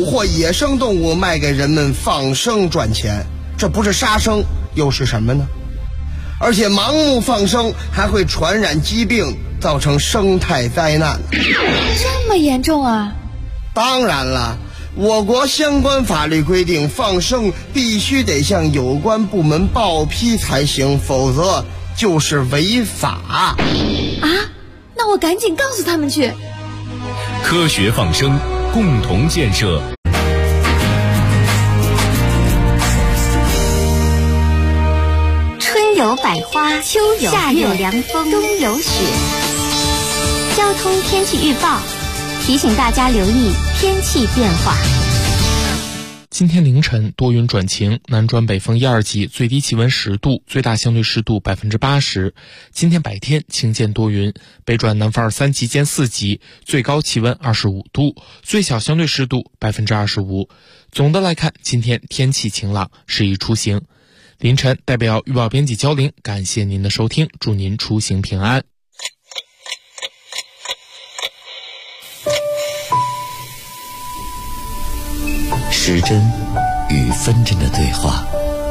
或野生动物卖给人们放生赚钱，这不是杀生又是什么呢？而且盲目放生还会传染疾病，造成生态灾难。 这么严重啊？ 当然了，我国相关法律规定，放生必须得向有关部门报批才行，否则就是违法。 啊？那我赶紧告诉他们去。 科学放生，共同建设。 春有百花，秋有夏有凉风，冬有雪。交通天气预报提醒大家留意天气变化。 今天凌晨多云转晴，南转北风1、2级，最低气温10度，最大相对湿度80%。今天白天晴间多云，北转南风2、3级见4级，最高气温25度，最小相对湿度25%。总的来看，今天天气晴朗，适宜出行。凌晨代表预报编辑焦玲，感谢您的收听，祝您出行平安。 时针与分针的对话，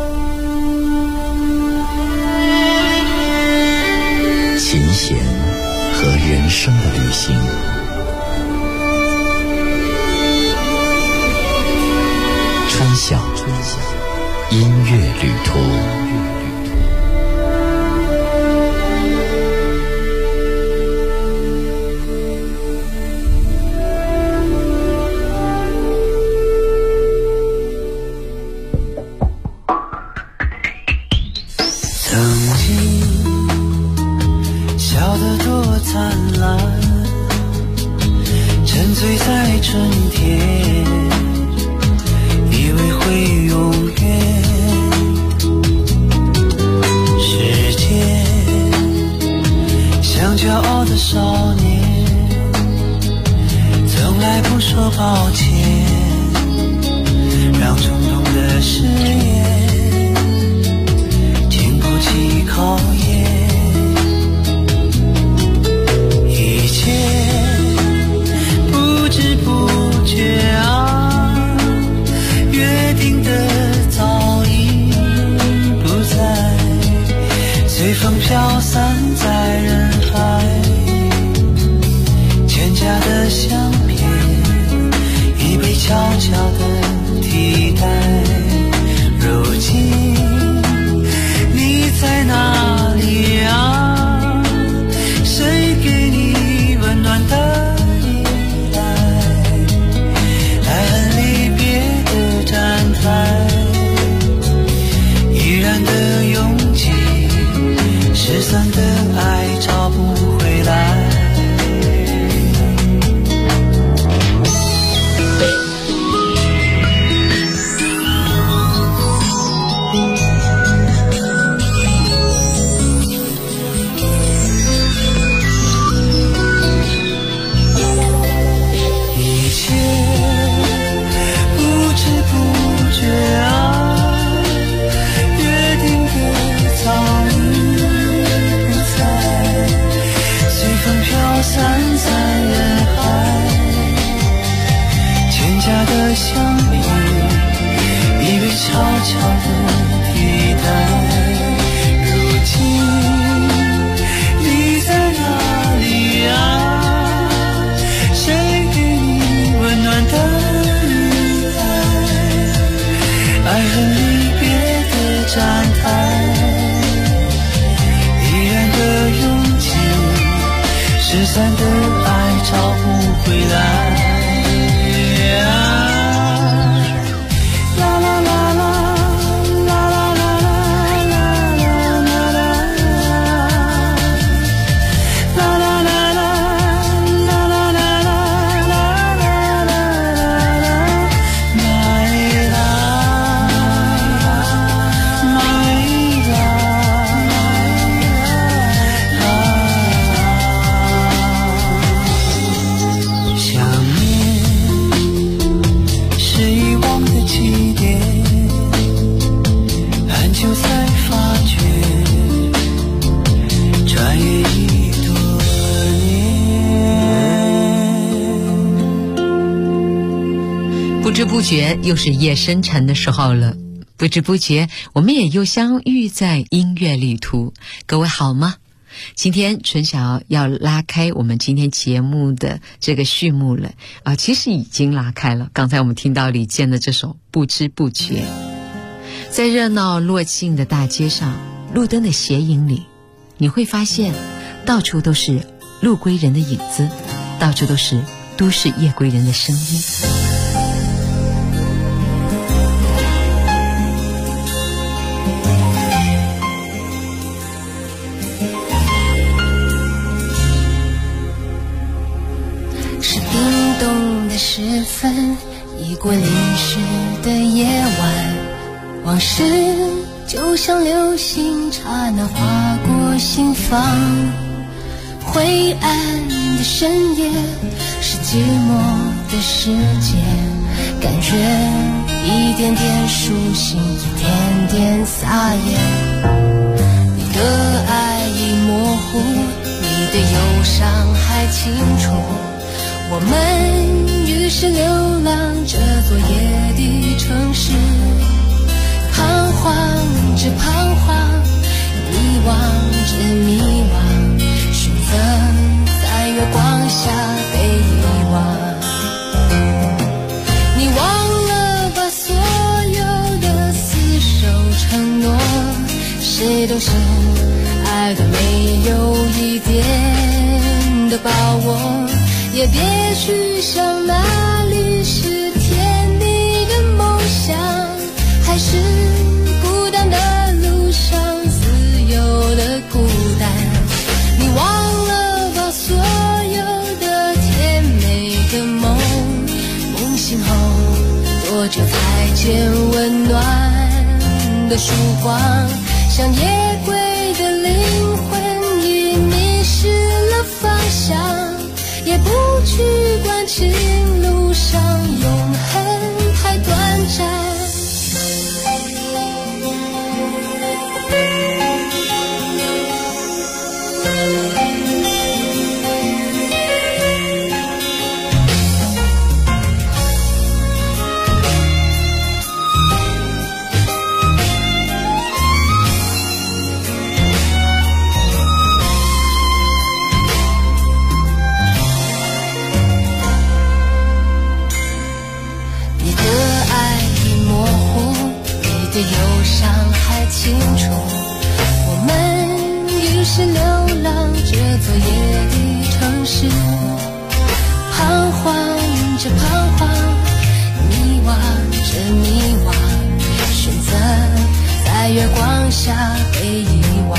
琴弦和人生的旅行，春晓音乐旅途。 笑得多灿烂，沉醉在春天，以为会永远。时间像骄傲的少年，从来不说抱歉，让冲动的誓言经不起考验。一切不知不觉啊，约定的早已不在，随风飘散在人海，蒹葭的相片已被悄悄地替代。如今你在哪里啊？谁给你温暖的依赖？爱恨离别的站台，依然的拥挤，失散的爱找不回来。散在人海，蒹葭的相片已被悄悄地替代。如今你在哪里啊？谁给你温暖的依赖？爱恨离别的站台，依然的拥挤，失散的爱找不回来。啦啦啦啦知不觉又是夜深沉的时候了，不知不觉我们也又相遇在音乐旅途。各位好吗？今天春晓要拉开我们今天节目的这个序幕了其实已经拉开了。刚才我们听到李健的这首《不知不觉》，在热闹落尽的大街上，路灯的斜影里，你会发现到处都是路归人的影子，到处都是都市夜归人的声音。 是冰冻的时分，已过淋湿的夜晚，往事就像流星刹那划过心房。灰暗的深夜，是寂寞的世界，感觉一点点苏醒，一点点撒野。你的爱已模糊，你的忧伤还清楚，我们于是流浪这座夜的城市，彷徨着彷徨，迷惘着迷惘，选择在月光下被遗忘。你忘了把所有的厮守承诺，谁都是爱的没有一点的把握，也别去想哪里是甜蜜的梦想，还是孤单的路上自由的孤单。你忘了把所有的甜美的梦，梦醒后多久才见温暖的曙光，像夜归的灵魂已迷失了方向，也不去关心路上永恒太短暂。忧伤还清楚，我们于是流浪这座夜的城市，彷徨着彷徨，迷惘着迷惘，选择在月光下被遗忘。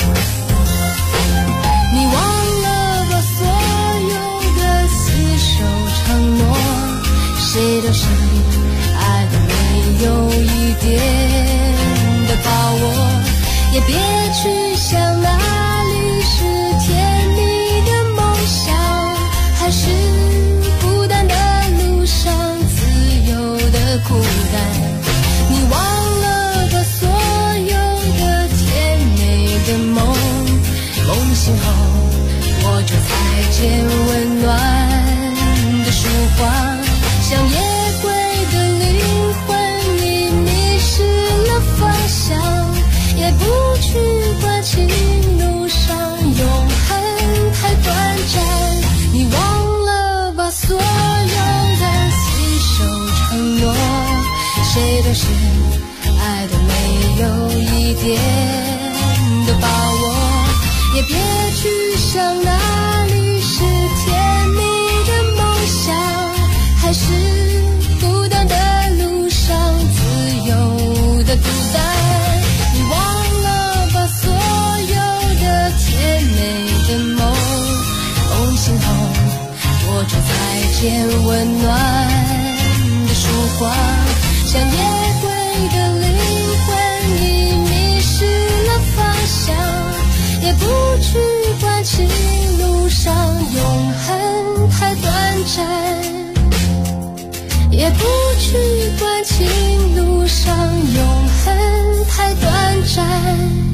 你忘了把所有的厮守承诺，谁都是爱的没有一点的把握，也别去想哪里是甜蜜的梦想，还是孤单的路上自由的孤单。你忘了把所有的甜美的梦，梦醒后我就才见温暖的曙光，像夜归的灵魂已迷失了方向，也不去关心路上永恒太短暂。你忘了把所有的厮守承诺，谁都是爱的没有一点的把握，也别去想哪里是甜蜜的梦想，还是孤单的路上自由的孤单。你忘了把所有的甜美的梦，梦醒后我就才见温暖的曙光，像夜归的灵魂已迷失了方向，也不去关心路上永恒太短暂，也不去关心路上永恒太短暂。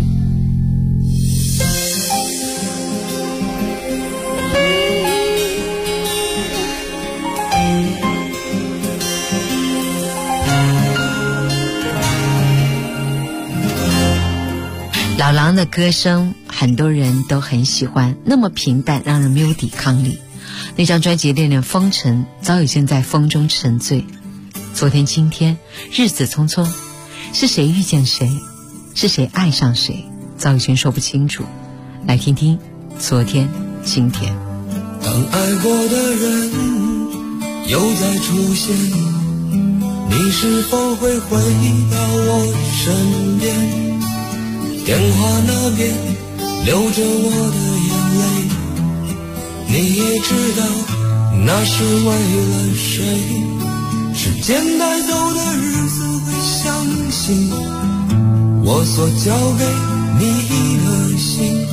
老狼的歌声很多人都很喜欢，那么平淡让人没有抵抗力。那张专辑《恋恋风尘》早已经在风中沉醉。昨天今天日子匆匆，是谁遇见谁，是谁爱上谁，早已经说不清楚。来听听昨天今天。 当爱过的人又再出现，你是否会回到我身边？电话那边流着我的眼泪，你也知道那是为了谁。时间带走的日子会相信我所交给你的心，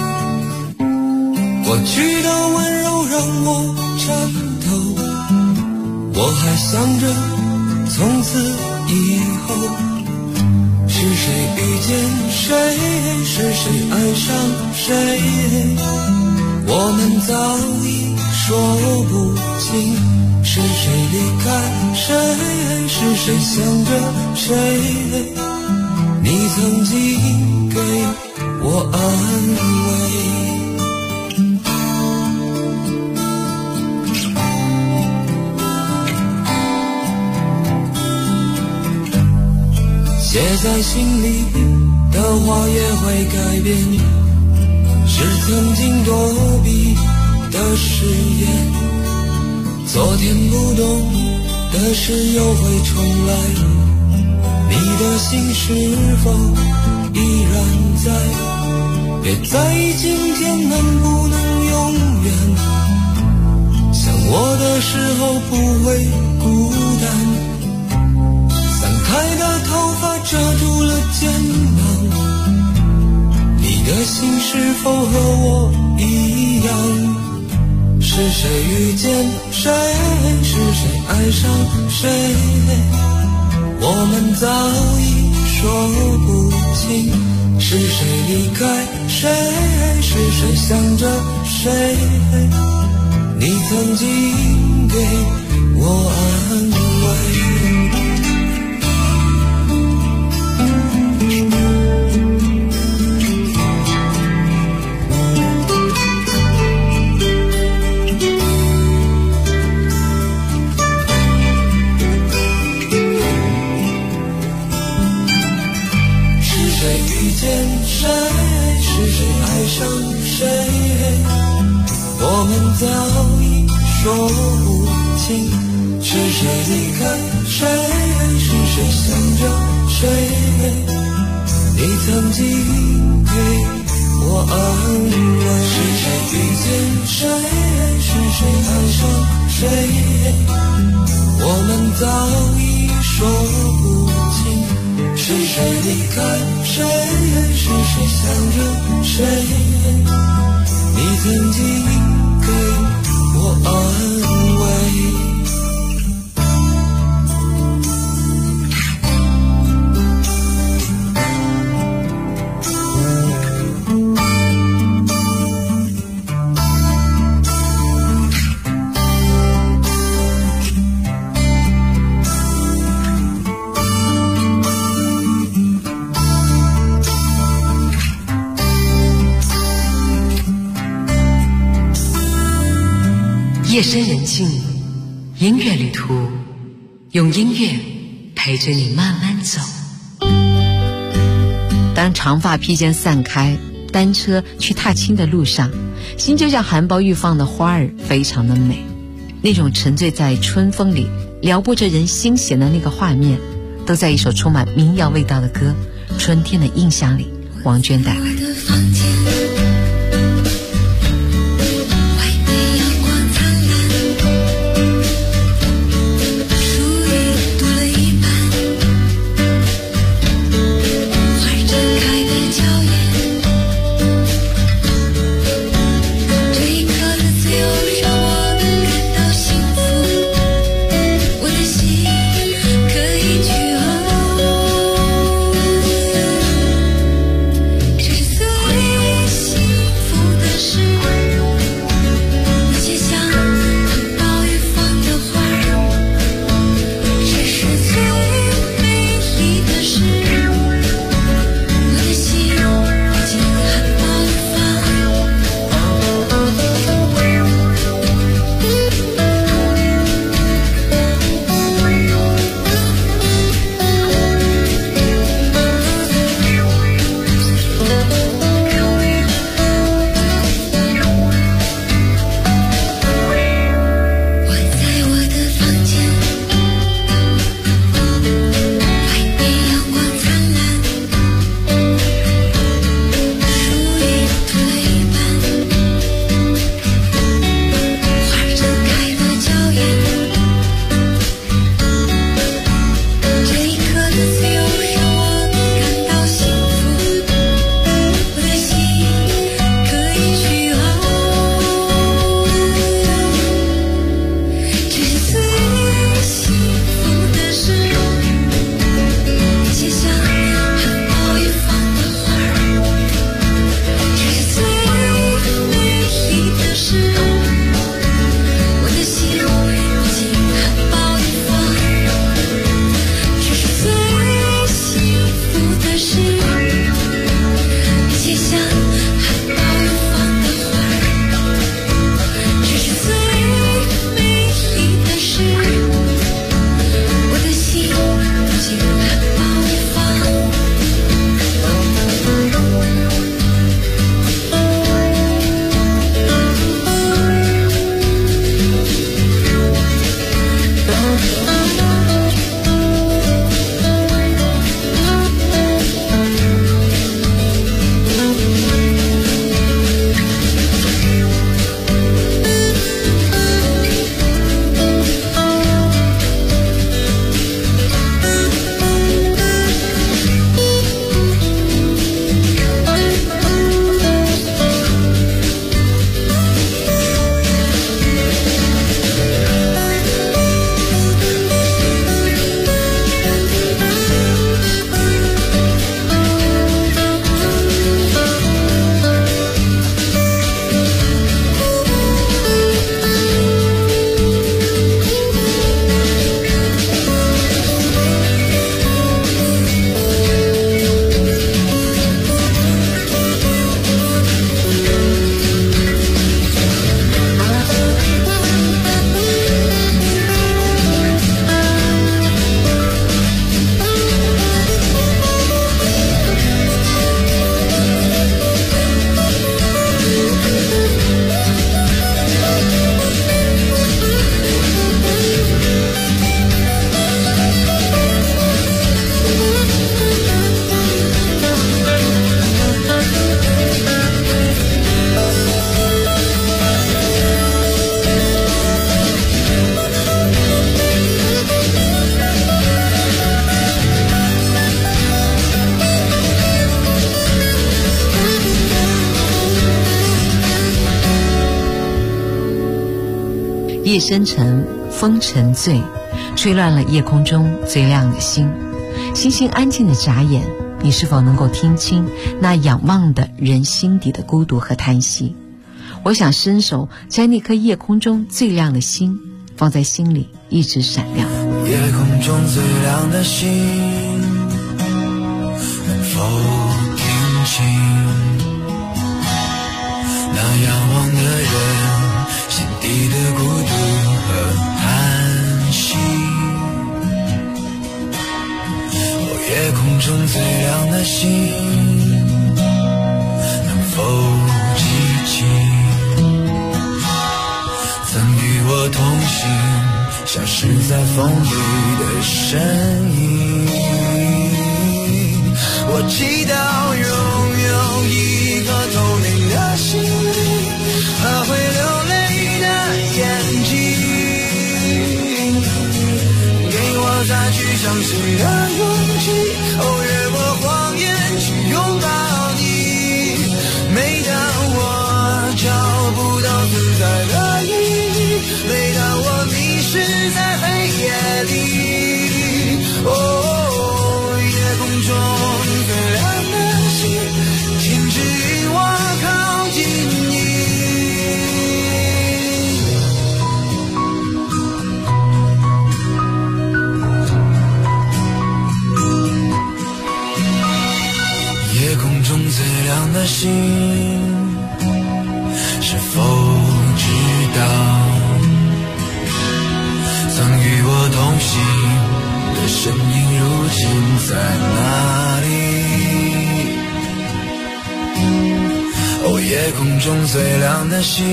过去的温柔让我颤抖，我还想着从此以后是谁遇见谁，是谁爱上谁，我们早已说不清，是谁离开谁，是谁想着谁，你曾经给我安慰。写在心里的话也会改变，是曾经躲避的誓言，昨天不懂的事又会重来，你的心是否依然在？别在意今天能不能永远，想我的时候不会孤单，开的头发遮住了肩膀，你的心是否和我一样？是谁遇见谁，是谁爱上谁，我们早已说不清，是谁离开谁，是谁想着谁，你曾经给我安慰。谁是谁爱上谁，我们早已说不清，是谁离开谁，是谁想着谁，你曾经给我安慰。是谁遇见谁，是谁爱上谁，我们早已说不清，是谁离开谁，是谁想着谁，你曾经给我安慰。 夜深人静，音乐旅途，用音乐陪着你慢慢走。当长发披肩散开，单车去踏青的路上，心就像含苞欲放的花儿，非常的美。那种沉醉在春风里，撩拨着人心弦的那个画面，都在一首充满民谣味道的歌《春天的印象》里，王娟带来。 这是所谓夜深沉，风沉醉，吹乱了夜空中最亮的星。星星安静的眨眼，你是否能够听清那仰望的人心底的孤独和叹息？我想伸手摘那颗夜空中最亮的星，放在心里一直闪亮。 夜空中最亮的星，能否听清那仰望的人心底的孤独和叹息？夜空中最亮的星，能否记起曾与我同行消失在风里的身影？我祈祷拥有一颗透明的心灵和会流泪的眼睛，给我再去相信的勇气，越过谎言去拥抱你。每当我找不到存在的意义，每当我迷失在黑夜里，夜空中最亮的星，请指引我靠近你。夜空中最亮的星，是否知道曾与我同行的身影如今在哪里？夜空中最亮的星，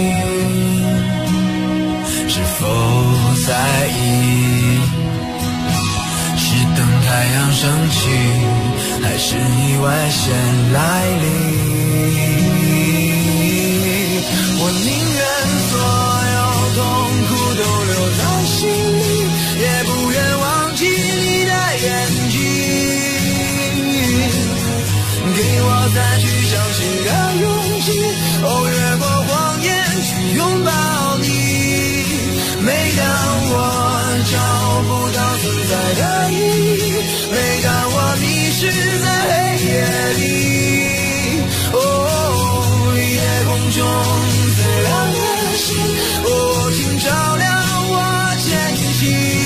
是否在意是等太阳升起，还是意外先来临？我宁愿所有痛苦都留在心里，也不愿忘记你的眼睛，给我再去相信的勇气，越过谎言去拥抱你。每当我找不到存在的意义，每当我迷失在黑夜里，夜空中最亮的星，请照亮我前行。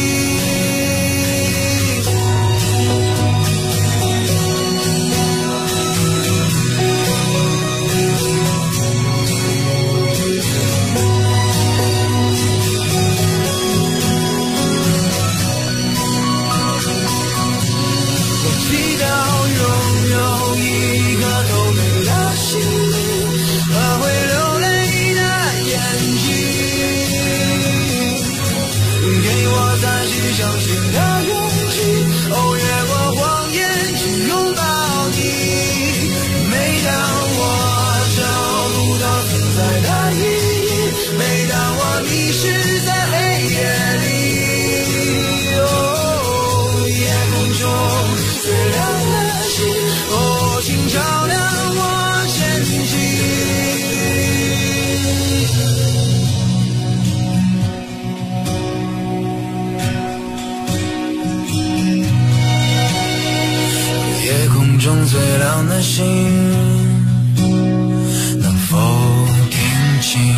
相信的勇气，越过谎言去拥抱你。每当我找不到存在的意义，每当我迷失在黑夜里，夜空中最亮的星，请照亮我前行。夜空中最亮的星，能否听清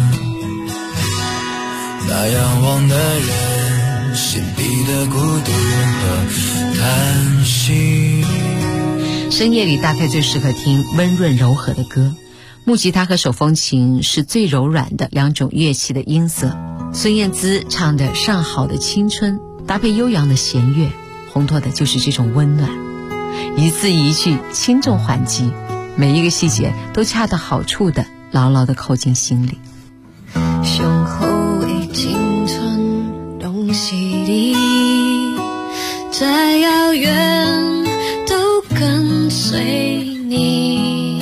那仰望的人心底的孤独和叹息？ 深夜里大概最适合听温润柔和的歌，木吉他和手风琴是最柔软的两种乐器的音色。孙燕姿唱的《上好的青春》，搭配悠扬的弦乐，烘托的就是这种温暖。一字一句轻重缓急，每一个细节都恰到好处的牢牢地扣进心里。 上好的青春拢是你，再遥远都跟随你。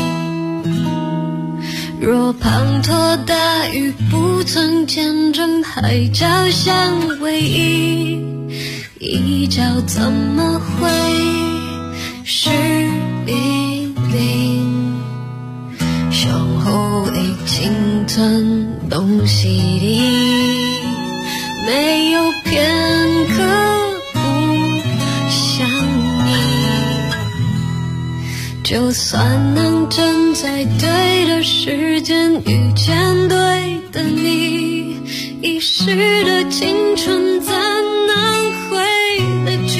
若滂沱大雨不曾见证海角相偎依，一角怎么会是必定？上好的青春拢是你， 没有片刻不想你。就算能站在对的时间遇见对的你，遗失的青春再难回的剧。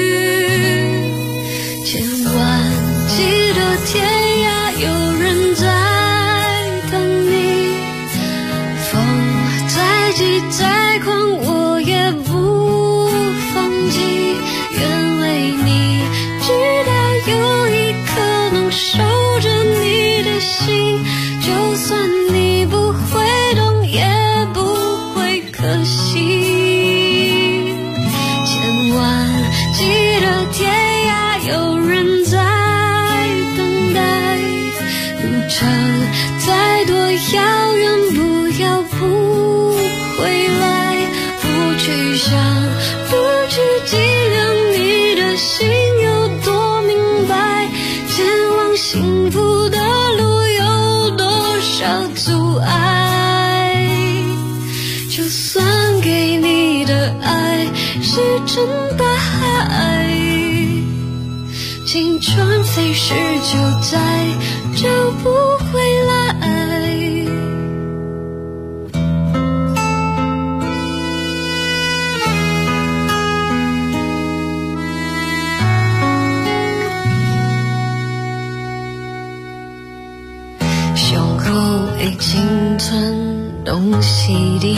千万记得天涯有人在等你，风再急再狂我也不放弃，愿为你直到有一刻能守着你的心，就算你不会懂也不会可惜。千万记得天涯有人在等待，路程再多遥远不要不回来，不去想不去计量你的心有多明白，前往幸福的路有多少阻碍。就算给你的爱是真的爱，青春飞逝就再找不回来。胸口已青春东西里，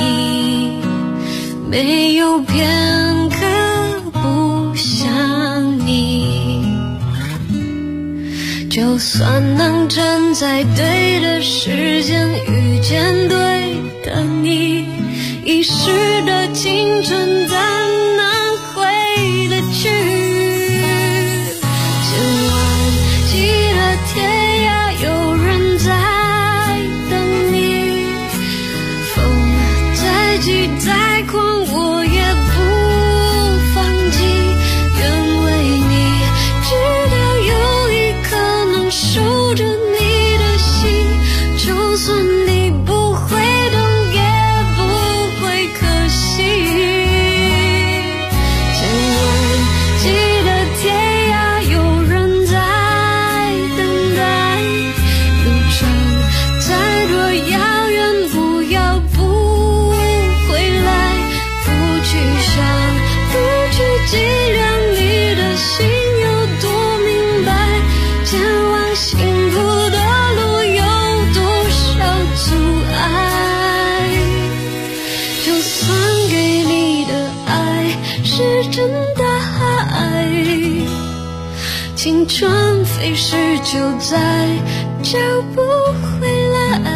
没有片刻不想你。就算能站在对的时间遇见对的你，遗失的青春再难回的去。千万记得天涯有人在等你，风再急再狂我也不放弃，愿为你直到有一刻能守着你的心，就算你不会懂也不会可惜。千万记得天涯有人在等待，路程再多遥远不要不回来，不去想不去计量你的心有多明白，前往幸福的路有多少阻碍。就算给你的爱是真的爱，青春飞逝就再找不回来。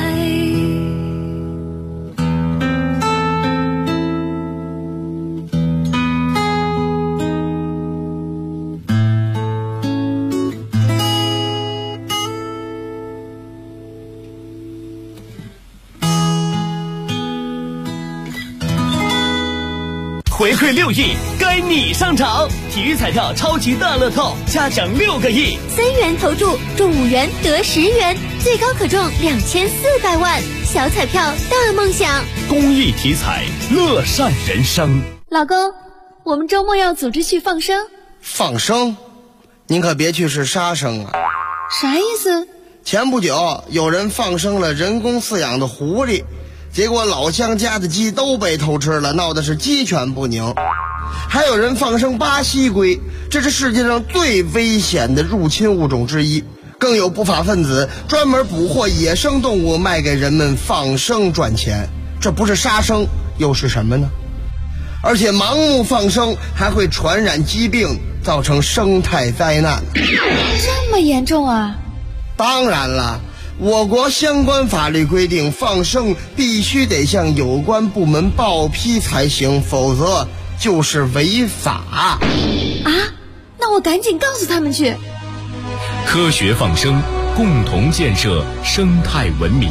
回馈6亿，该你上场！体育彩票超级大乐透，加奖6个亿 ，3元投注中5元得10元，最高可中2400万，小彩票大梦想。 公益体彩，乐善人生。 老公，我们周末要组织去放生。 放生？您可别去是杀生啊！ 啥意思？ 前不久有人放生了人工饲养的狐狸，结果老乡家的鸡都被偷吃了，闹的是鸡犬不宁。还有人放生巴西龟，这是世界上最危险的入侵物种之一。更有不法分子专门捕获野生动物卖给人们放生赚钱，这不是杀生又是什么呢？而且盲目放生还会传染疾病，造成生态灾难。 这么严重啊？ 当然了，我国相关法律规定，放生必须得向有关部门报批才行，否则就是违法。 啊？那我赶紧告诉他们去。 科学放生，共同建设生态文明。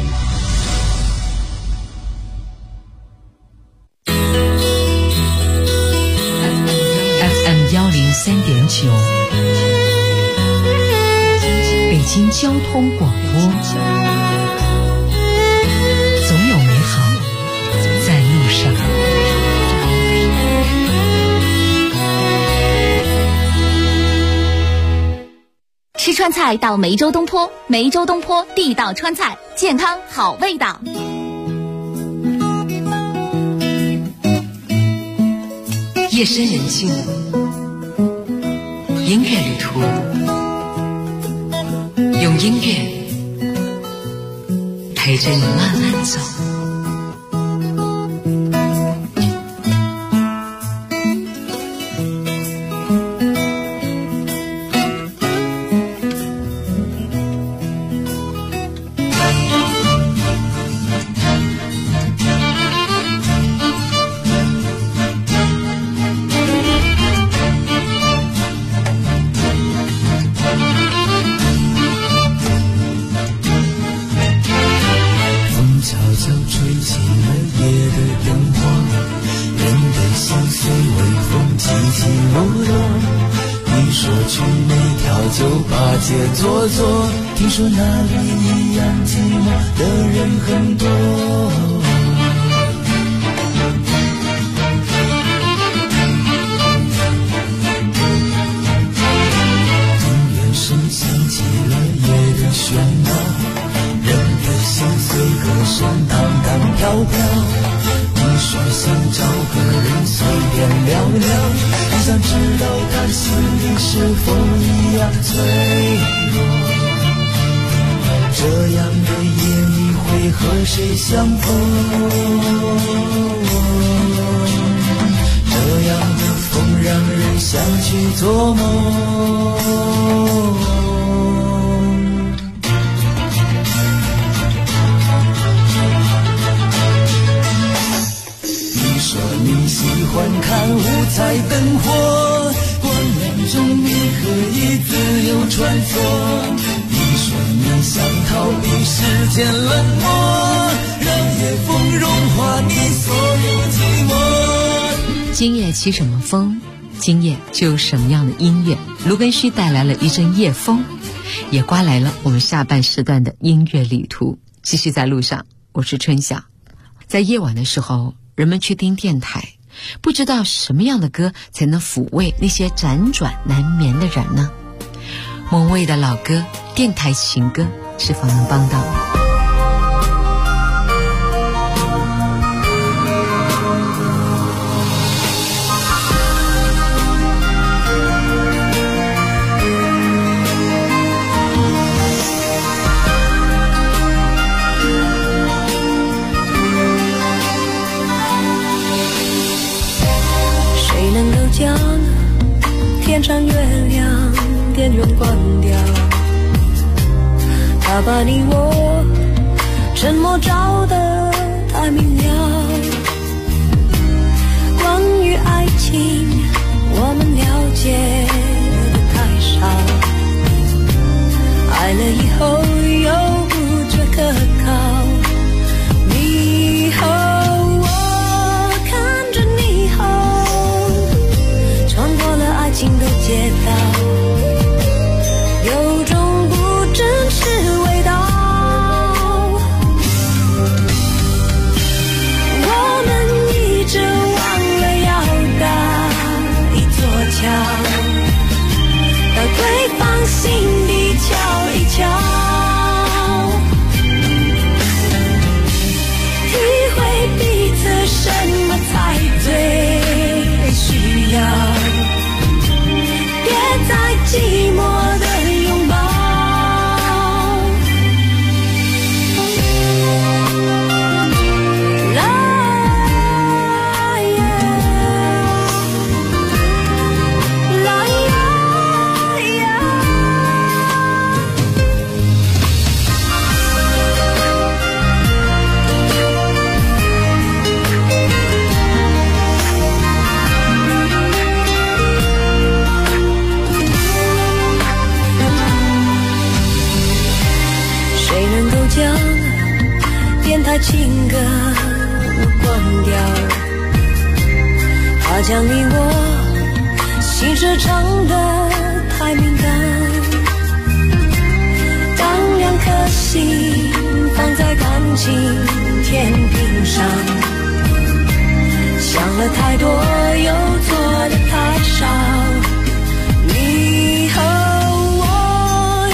FM 103.9，北京交通广播。总有美好在路上。 吃川菜到梅州东坡，梅州东坡地道川菜，健康好味道。 夜深人静，音乐旅途，用音乐陪着你慢慢走。 坐坐，听说那里一样寂寞的人很多。庭院声响起了夜的喧闹，人的心随歌声荡荡飘飘。你说想找个人随便聊聊，很想知道他心里是否一样脆弱。这样的夜你会和谁相逢？这样的风让人想去做梦。你喜欢看五彩灯火，光亮中你可以自由穿梭。你说你想逃避世间冷漠，让夜风融化你所有寂寞。 今夜起什么风，今夜就有什么样的音乐。卢根旭带来了一阵夜风，也刮来了我们下半时段的音乐旅途。继续在路上，我是春晓。在夜晚的时候，人们去听电台，不知道什么样的歌才能抚慰那些辗转难眠的人呢？某位的老歌，电台情歌，是否能帮到你？ 将天上月亮电源关掉，他把你我沉默照得太明了。关于爱情我们了解的太少，爱了以后又不觉可靠。你和我看着霓虹穿过了爱情的街道，有种不真实味道。我们一直忘了要搭一座桥，到对方心底瞧一瞧，体会彼此什么才最需要，别再寂寞的拥抱。电台情歌关掉，怕将你我心事唱得太敏感。当两颗心放在感情天平上，想了太多又做的太少。你和我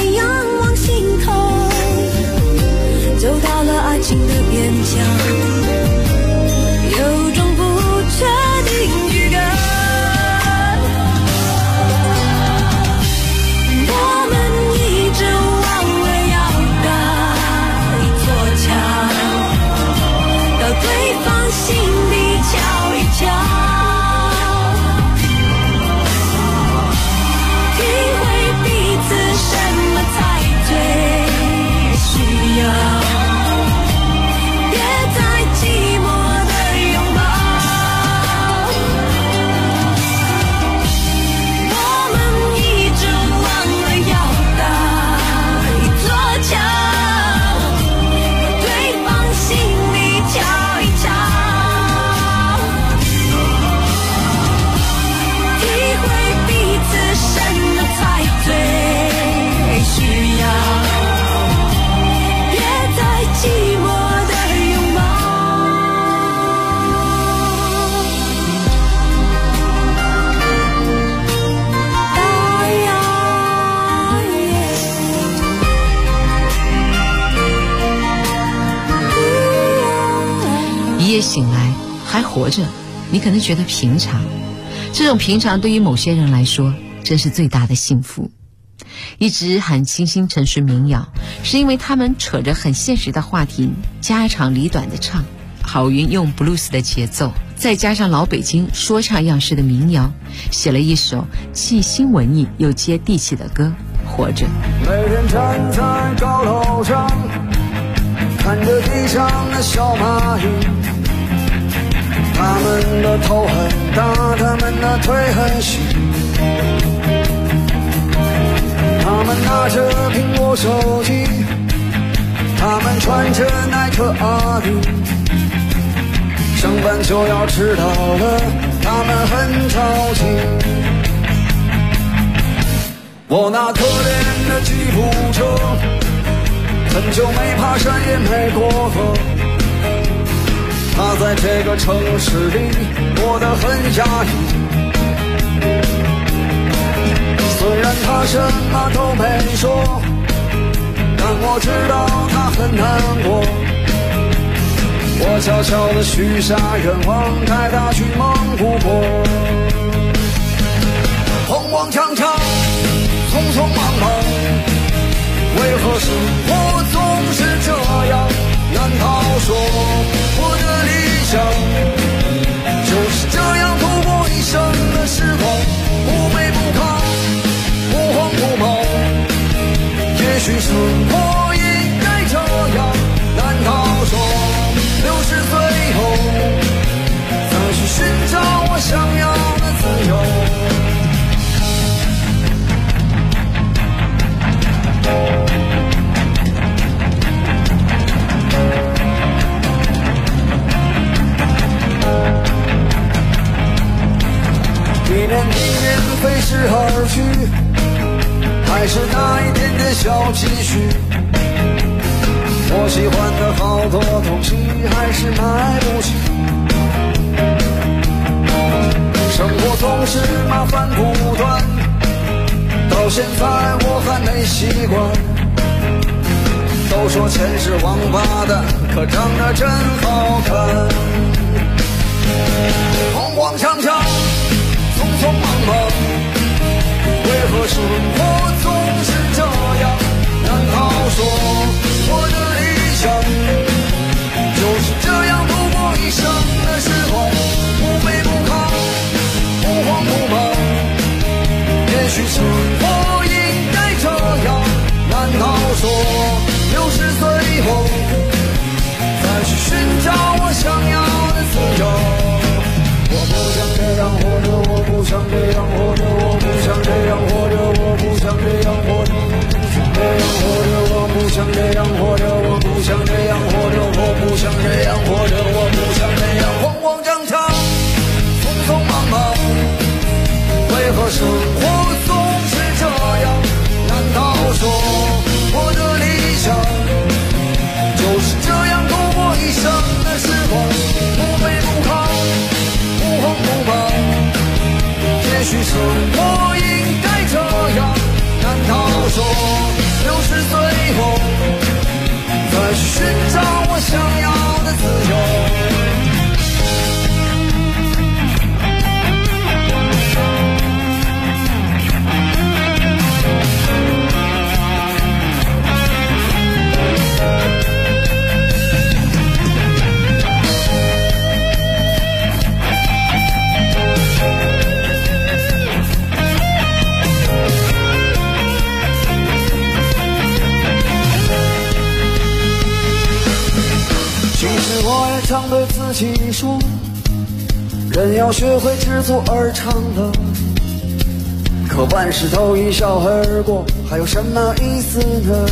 活着，你可能觉得平常，这种平常对于某些人来说真是最大的幸福。一直喊清新城市民谣，是因为他们扯着很现实的话题，家长里短的唱，郝云用 blues 的节奏，再加上老北京说唱样式的民谣，写了一首既新文艺又接地气的歌，活着。 每天站在高楼上，看着地上的小蚂蚁，他们的头很大，他们的腿很细，他们拿着苹果手机，他们穿着耐克阿迪，上班就要迟到了，他们很着急。我那可怜的吉普车，很久没爬山也没过河，他在这个城市里过得很压抑。虽然他什么都没说，但我知道他很难过。我悄悄地许下愿望，带他去蒙古国。慌慌张张，匆匆忙忙，为何生活总是这样？难道说我的理想就是这样度过一生的时光，不卑不亢，不慌不忙？也许生活应该这样，难道说60岁后再去寻找我想要的自由？一年一年飞逝而去，还是那一点点小积蓄，我喜欢的好多东西还是买不起。生活总是麻烦不断，到现在我还没习惯。都说钱是王八蛋，可长得真好看。慌慌张张，匆匆忙忙，为何生活总是这样？难道说我的理想就是这样度过一生的时光，不卑不亢，不慌不忙？也许生活应该这样，难道说60岁后再去寻找我想要的自由？我不想这样活着，我不想这样活着，我不想这样活着，我不想这样活着，我不想这样活着，我不想这样活着，我不想这样活着，我不想这样慌慌张张，匆匆忙忙，为何生活总是这样？难道说我的理想就是这样度过一生的时光，不卑不亢，不慌不忙？也许生活应该这样，难道说60岁后再去寻找我想要的自由？我也常对自己说，人要学会知足而常乐，可万事都一笑而过，还有什么意思呢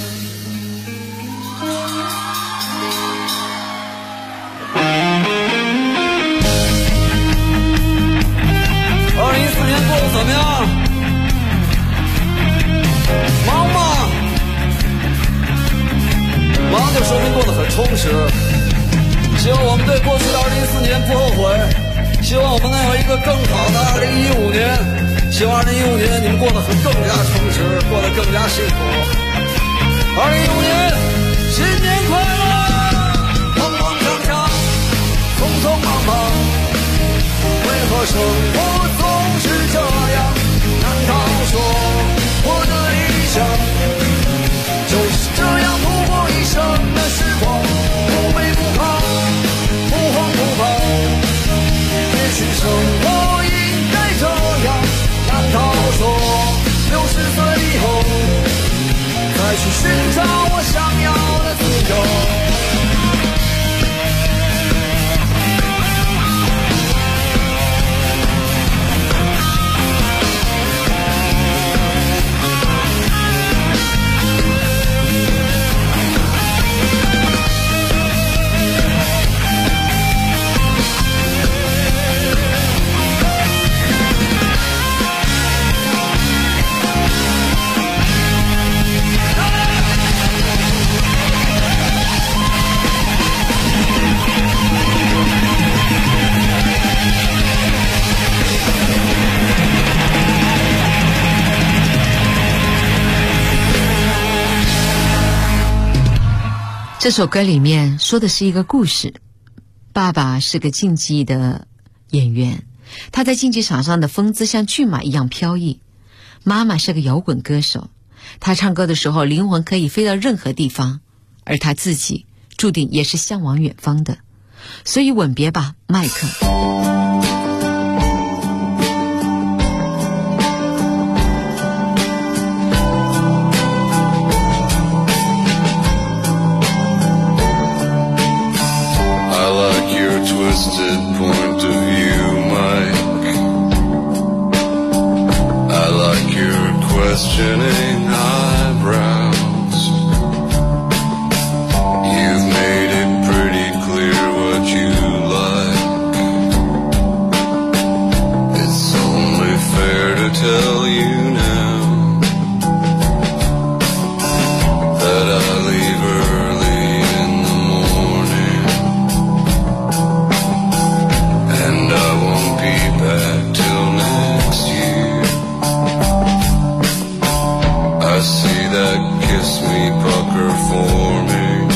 ？2014年过得怎么样？忙吗？忙就说明过得很充实。希望我们对过去的2014年不后悔，希望我们能有一个更好的2015年，希望2015年你们过得更加充实，过得更加幸福。2015年新年快乐！慌慌张张，匆匆忙忙， 果生活总是这样，难道说我的理想就是这样度过一生的时光，不卑不亢，不慌不忙？也许生活应该这样，难道说60岁以后再去寻找我想要的自由？ 这首歌里面说的是一个故事，爸爸是个竞技的演员，他在竞技场上的风姿像骏马一样飘逸。妈妈是个摇滚歌手，他唱歌的时候灵魂可以飞到任何地方，而他自己注定也是向往远方的。所以吻别吧，麦克。 Twisted point of view, Mike. I like your questioning eyebrows. You've made it pretty clear what you like. It's only fair to tell you now that I leave early in the morning, and I won't be back till next year. I see that kiss me pucker forming,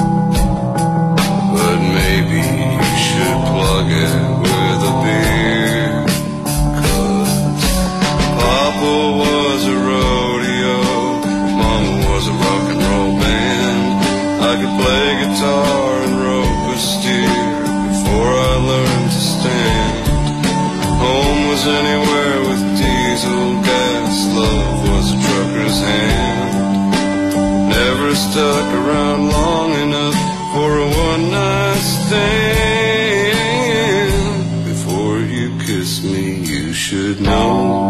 but maybe you should plug it with a beer. 'Cause Papa was a rodeo, Mama was a rock and roll band. I could play guitar and rope a steer before I learned to stand. Home was anywhere with diesel gas, love was a trucker's hand. Never stuck around long enough for a one-night stand. Before you kiss me, you should know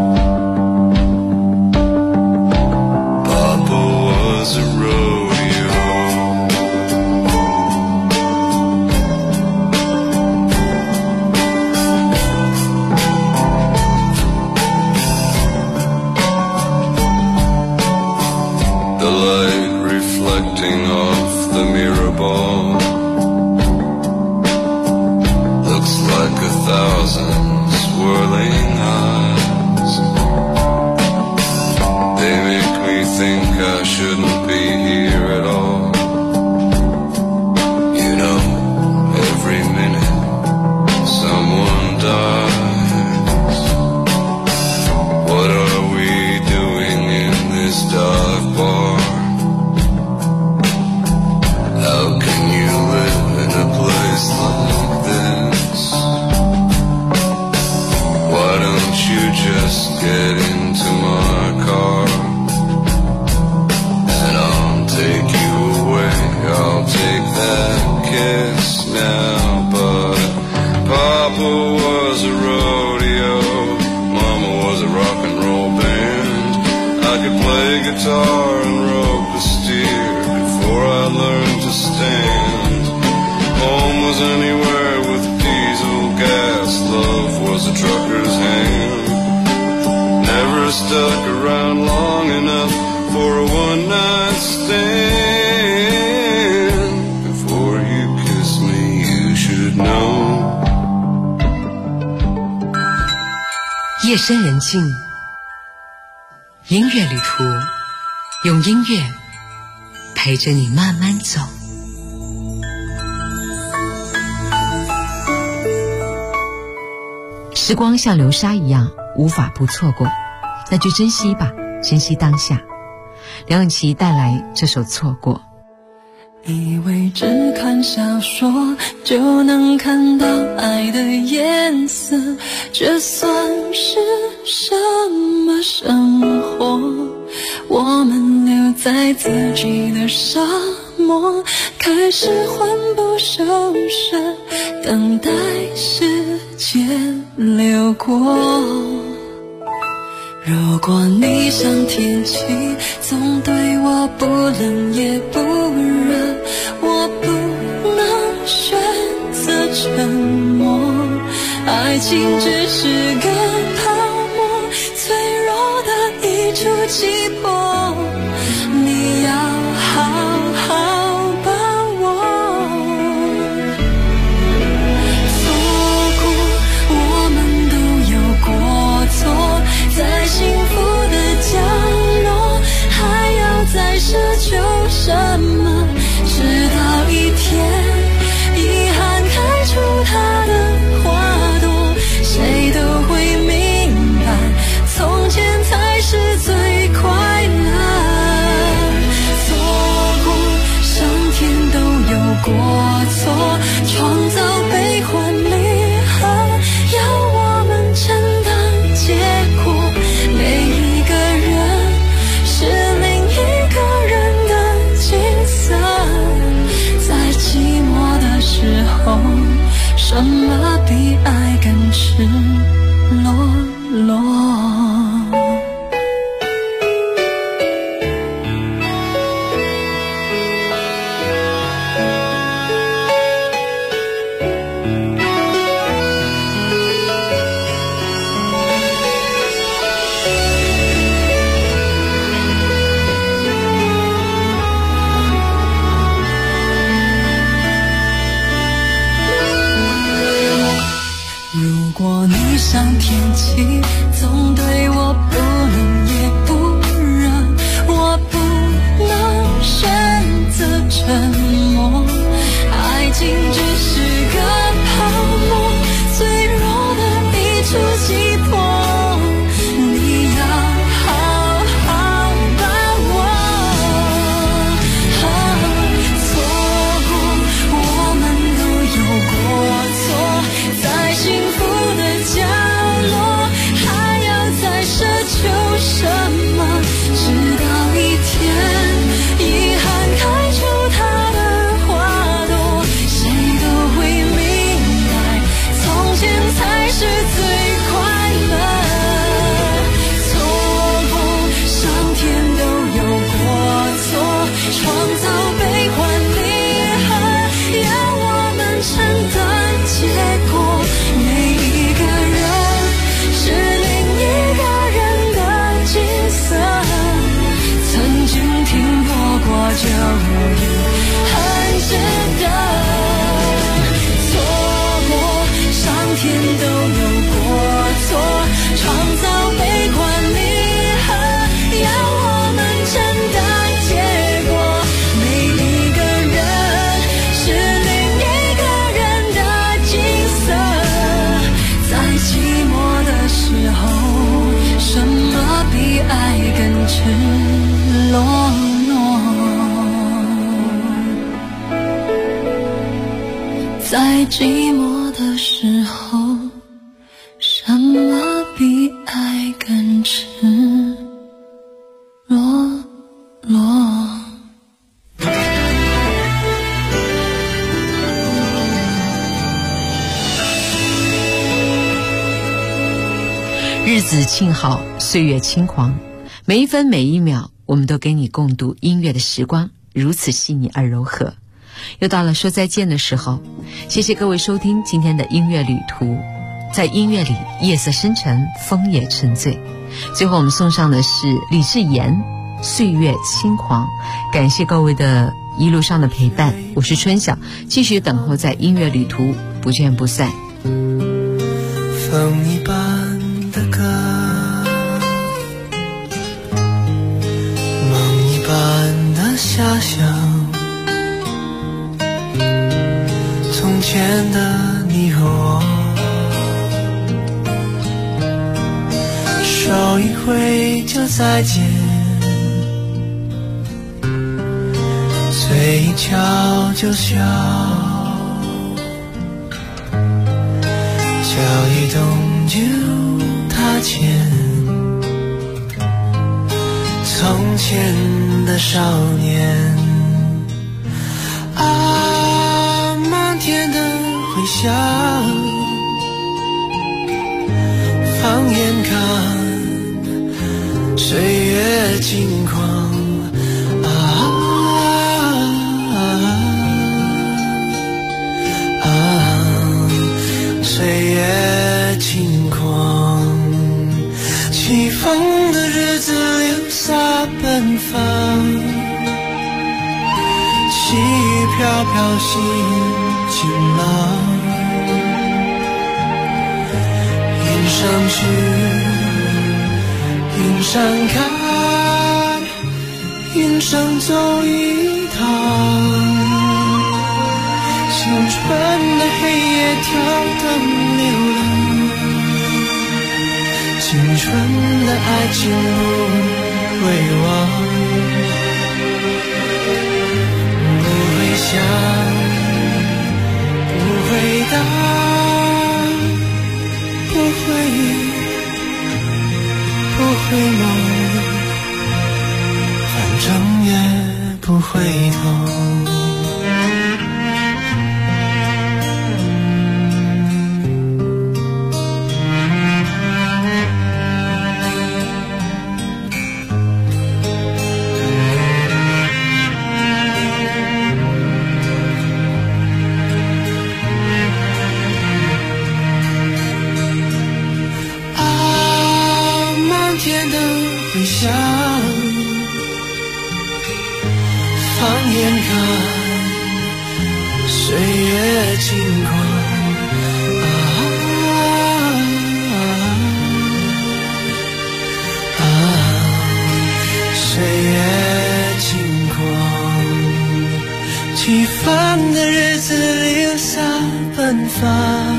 Papa was a rodeo. The light reflecting off the mirror ball looks like 1,000 swirling eyes. They make me think I shouldn't be here at all. You know, every minute someone dies. What are we doing in this dive bar? How can you live in a place like this? Why don't you just get into my car, and I'll take you away. I'll take that kiss now. But Papa was a rodeo, Mama was a rock and roll band. I could play guitar and rope a steer before I learned to stand. Home was anywhere with diesel gas, love was a trucker's hand. Never stuck around long enough for a one-night stand. Before you kiss me, you should know. 夜深人静，音乐旅途，用音乐陪着你慢慢走。 时光像流沙一样，无法不错过，那就珍惜吧，珍惜当下。梁咏琪带来这首《错过》。 以为只看小说就能看到爱的颜色，这算是什么生活？我们留在自己的沙漠，开始魂不守舍，等待时间流过。如果你像天气，总对我不冷也不热，我不能选择沉默。爱情只是个泡沫，脆弱的一触即破，你要好好把握。错过，我们都有过错，在幸福的角落，还要再奢求什么？直到一天，遗憾开出它的花朵，谁都会明白，从前才是最快乐。错过，上天都有过错，创造悲欢离合，要我们承担结果。每一个人是另一个人的景色，在寂寞的时候，什么比爱更赤裸裸？如果你像天气，总对我不冷也不热，我不能选择沉默。爱情只是个泡沫，脆弱的一触即破，你要好好把握。错过，我们都有过错，在幸福的角落，还要再奢求什么？直到一天，遗憾开出它的花朵，谁都会明白，从前才是最快乐。错过，上天都有过错，创造悲欢离合，要我们承担结果。每一个人是另一个人的景色，曾经听说过就已很值得。错过，上天都有过错，创造悲欢离合，要我们承担结果。每一个人是另一个人的景色，在寂寞的时候，什么比爱更赤裸裸？在寂寞的时候，什么比爱更赤裸裸？ 日子静好，岁月轻狂，每一分每一秒，我们都跟你共度音乐的时光，如此细腻而柔和。又到了说再见的时候，谢谢各位收听今天的音乐旅途。在音乐里，夜色深沉，风也沉醉。最后我们送上的是李智妍《岁月轻狂》，感谢各位的一路上的陪伴，我是春晓，继续等候在音乐旅途，不见不散。 风一般的歌，梦一般的遐想，从前的你和我再见，嘴角就笑，脚一动就踏前，从前的少年啊，漫天的回响，放眼看岁月轻狂岁月轻狂，起风的日子留下奔放，细雨飘飘心晴朗，云上去云上看，云上走一趟，青春的黑夜跳动流浪，青春的爱情不会忘，不会想，不会答，不会梦，反正也不回头。放眼看岁月轻狂岁月轻狂，起风的日子留下奔放，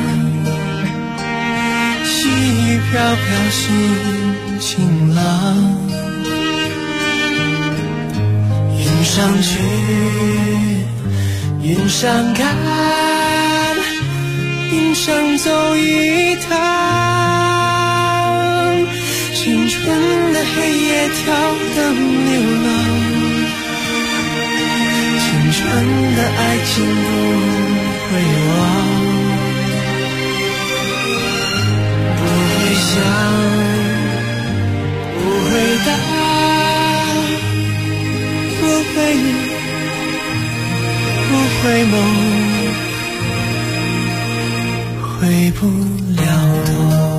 细雨飘飘心晴朗，云上去云上看，云上走一趟，青春的黑夜跳动流浪，青春的爱情不会忘，不会想，不会答，不会梦，回不了头。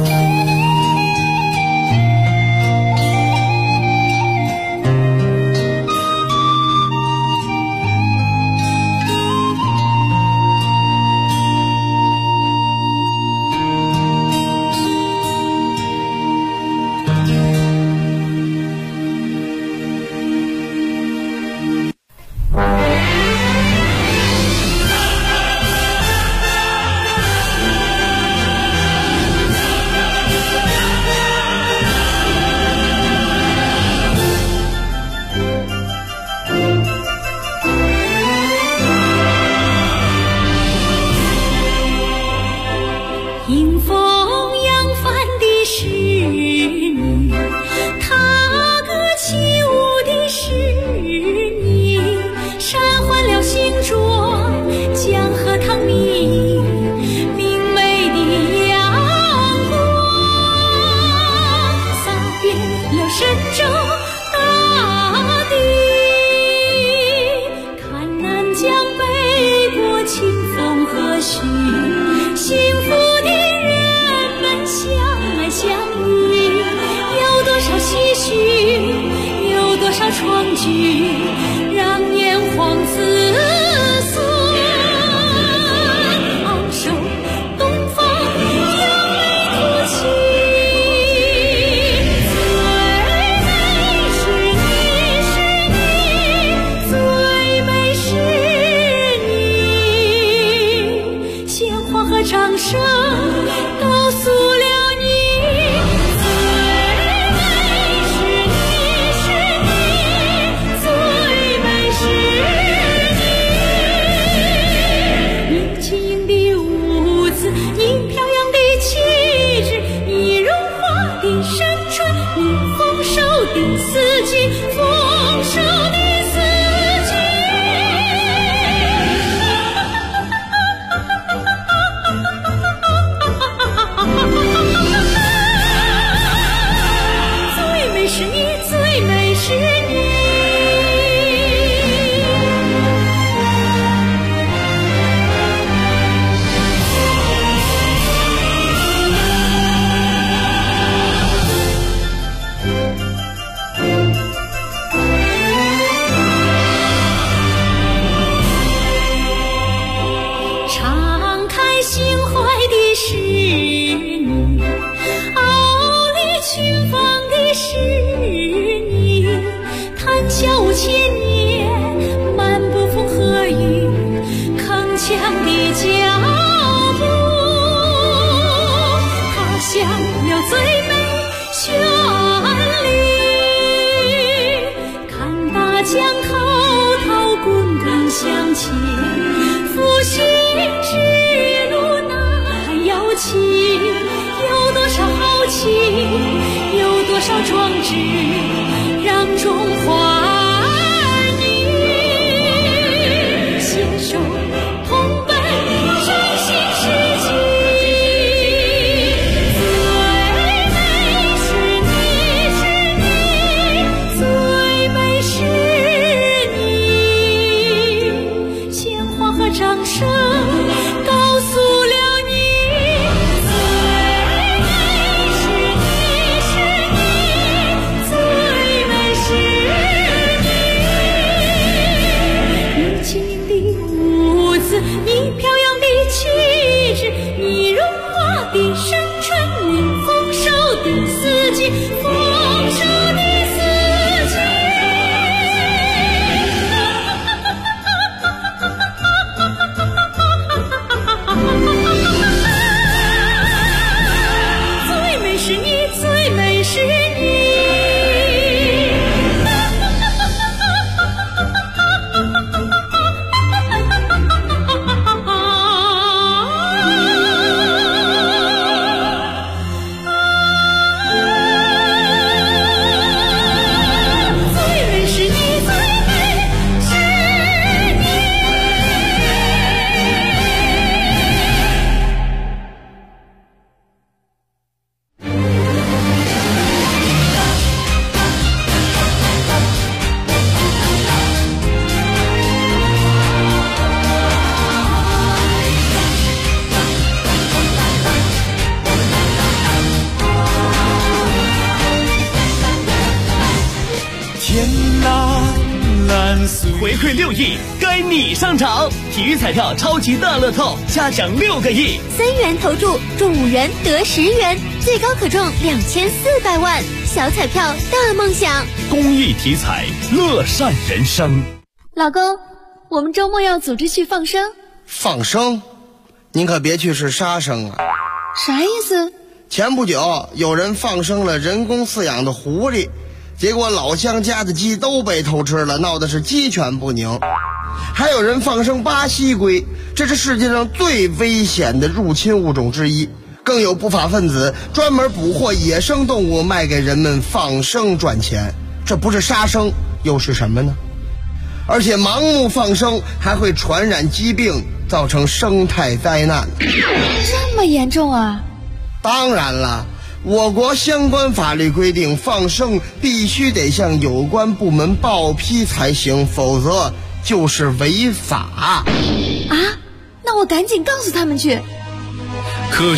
最美是你。 丰收的四季，丰收的四季。最美是你，最美是你。敞开心怀的是你，傲立群芳的是你，谈笑千年，漫不风和雨，铿锵的脚步，他乡有最美旋律，看大江滔滔滚滚向前，复兴之路那遥情，有多少豪情，有多少壮志，让中华儿女携手同奔振兴世纪。最美是你，是你，最美是你，鲜花和掌声告诉了你，最美是你，是你，最美是你。你轻盈的舞姿，你飘扬的气质，你荣华的深沉，你丰收的四季，丰收的四季。最美是你，最美是你。最美是你，最美是你。 天蓝蓝岁回馈6亿，该你上场！体育彩票超级大乐透，加奖6个亿。 3元投注中5元得10元，最高可中2400万。小彩票大梦想， 公益体彩，乐善人生。 老公，我们周末要组织去放生。 放生？您可别去是杀生啊！ 啥意思？ 前不久有人放生了人工饲养的狐狸，结果老乡家的鸡都被偷吃了，闹得是鸡犬不宁。还有人放生巴西龟，这是世界上最危险的入侵物种之一。更有不法分子专门捕获野生动物卖给人们放生赚钱，这不是杀生又是什么呢？而且盲目放生还会传染疾病，造成生态灾难。 这么严重啊？ 当然了，我国相关法律规定，放生必须得向有关部门报批才行，否则就是违法。 啊？那我赶紧告诉他们去。 科